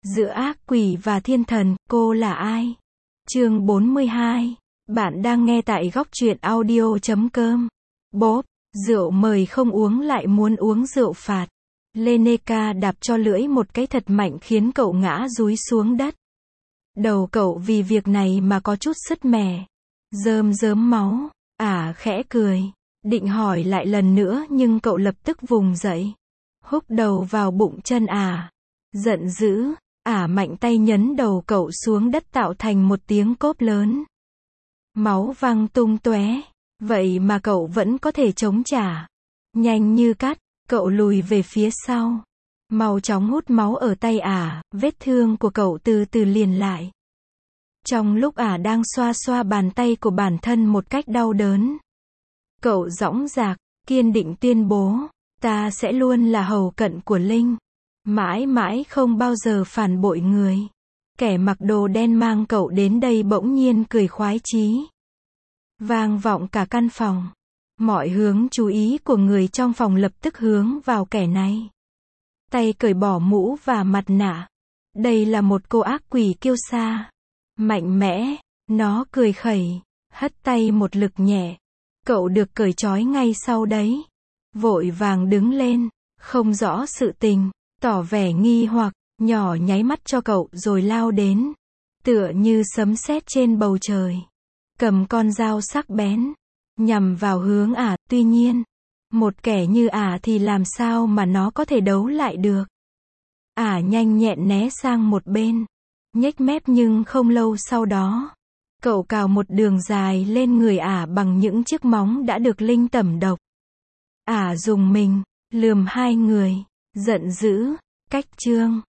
Giữa ác quỷ và thiên thần, cô là ai? Chương 42. Bạn đang nghe tại góc truyện audio.com. Bốp, rượu mời không uống lại muốn uống rượu phạt. Leneka đạp cho lưỡi một cái thật mạnh khiến cậu ngã dúi xuống đất. Đầu cậu vì việc này mà có chút sứt mẻ. Rơm rớm máu. Khẽ cười. Định hỏi lại lần nữa nhưng cậu lập tức vùng dậy. Húc đầu vào bụng chân Giận dữ. Mạnh tay nhấn đầu cậu xuống đất tạo thành một tiếng cốp lớn. Máu văng tung tóe. Vậy mà cậu vẫn có thể chống trả. Nhanh như cắt, cậu lùi về phía sau. Mau chóng hút máu ở tay vết thương của cậu từ từ liền lại. Trong lúc đang xoa xoa bàn tay của bản thân một cách đau đớn, cậu dõng dạc, kiên định tuyên bố, ta sẽ luôn là hầu cận của Linh. Mãi mãi không bao giờ phản bội người. Kẻ mặc đồ đen mang cậu đến đây bỗng nhiên cười khoái chí. Vang vọng cả căn phòng. Mọi hướng chú ý của người trong phòng lập tức hướng vào kẻ này. Tay cởi bỏ mũ và mặt nạ. Đây là một cô ác quỷ kiêu sa. Mạnh mẽ. Nó cười khẩy. Hất tay một lực nhẹ. Cậu được cởi trói ngay sau đấy. Vội vàng đứng lên. Không rõ sự tình. Tỏ vẻ nghi hoặc. Nhỏ nháy mắt cho cậu rồi lao đến. Tựa như sấm sét trên bầu trời. Cầm con dao sắc bén. Nhằm vào hướng tuy nhiên. Một kẻ như thì làm sao mà nó có thể đấu lại được. Nhanh nhẹn né sang một bên. Nhếch mép nhưng không lâu sau đó. Cậu cào một đường dài lên người bằng những chiếc móng đã được Linh tẩm độc. Dùng mình. Lườm hai người. Giận dữ. Cách chương.